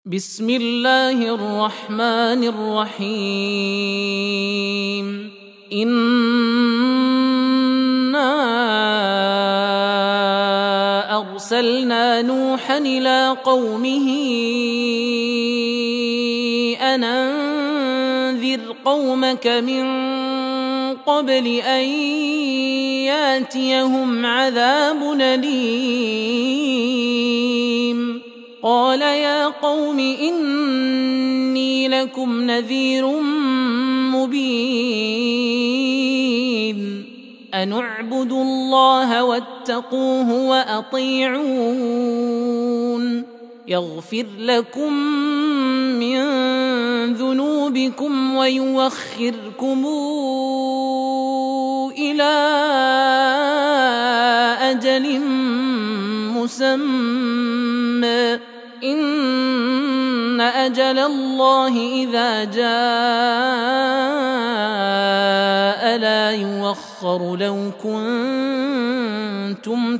بسم الله الرحمن الرحيم. إنا أرسلنا نوحا إلى قومه أن أنذر قومك من قبل أن ياتيهم عذاب أليم. قال يا قوم إني لكم نذير مبين أن اعبدوا الله واتقوه وأطيعون يغفر لكم من ذنوبكم ويوخركم إلى أجل مسمى إن أجل الله إذا جاء لا يوخر لو كنتم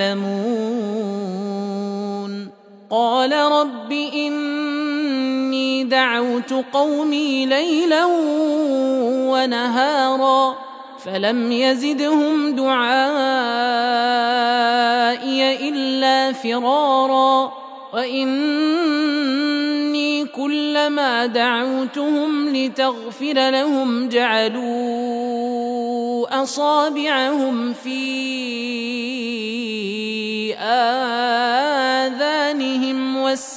تعلمون. قال رب إني دعوت قومي ليلا ونهارا فلم يزدهم دعائي إلا فرارا وإني كلما دعوتهم لتغفر لهم جعلوا أصابعهم في آذانهم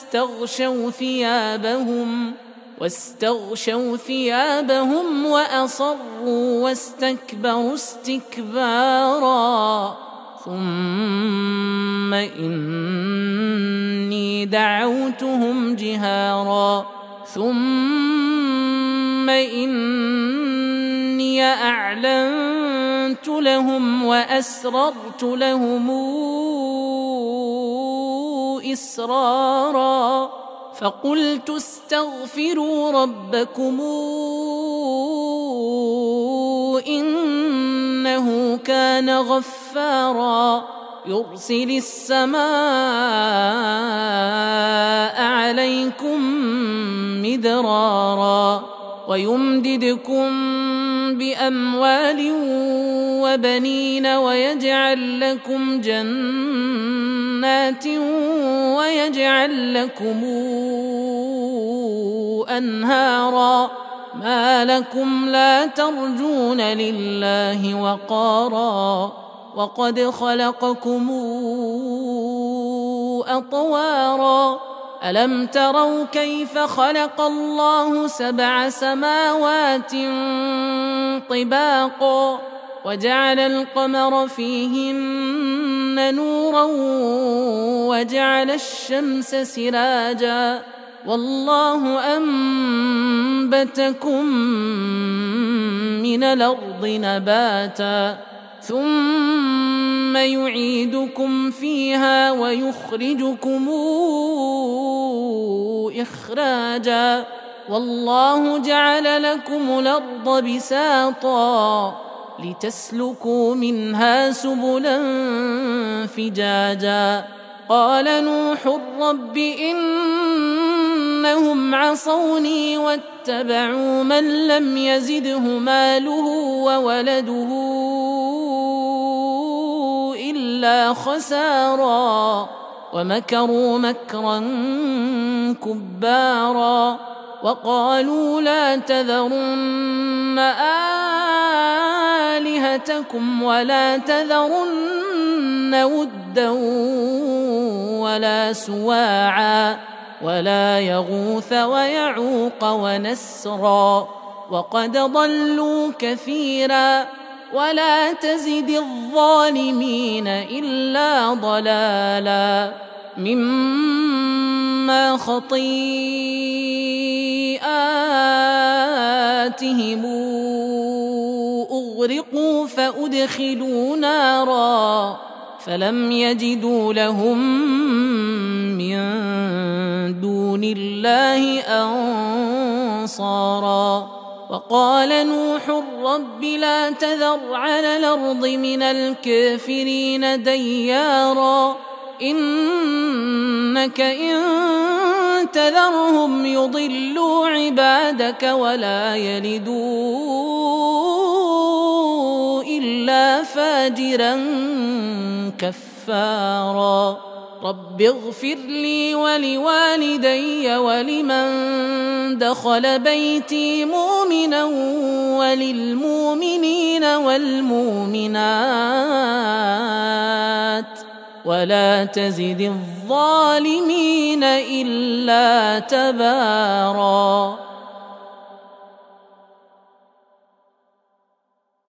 واستغشوا ثيابهم وأصروا واستكبروا استكبارا ثم إني دعوتهم جهارا ثم إني أعلنت لهم وأسررت لهم إسرارا فقلت استغفروا ربكم إنه كان غفارا يرسل السماء عليكم مدرارا ويمددكم بأموال وبنين ويجعل لكم جنات ويجعل لكم أنهارا ما لكم لا ترجون لله وقارا وقد خلقكم أطوارا ألم تروا كيف خلق الله 7 سماوات طباقا وجعل القمر فيهن نورا وجعل الشمس سراجا والله أنبتكم من الأرض نباتا ثم يعيدكم فيها ويخرجكم إخراجا والله جعل لكم الأرض بساطا لتسلكوا منها سبلا فجاجا قال نوح رب إنهم عصوني واتبعوا من لم يزده ماله وولده إلا خسارا ومكروا مكرا كبارا وقالوا لا تذرن آلهتكم ولا تذرن ودا ولا سواعا ولا يغوث ويعوق ونسرا وقد ضلوا كثيرا ولا تزد الظالمين إلا ضلالا مما خطيئاتهم أغرقوا فأدخلوا نارا فلم يجدوا لهم من دون الله أنصارا وقال نوح رب لا تذر على الأرض من الكافرين ديارا إنك إن تذرهم يضلوا عبادك ولا يلدوا إلا فاجرا كفارا رب اغفر لي ولوالدي ولمن دخل بيتي مؤمنا وللمؤمنين والمؤمنات ولا تزد الظالمين إلا تباراً.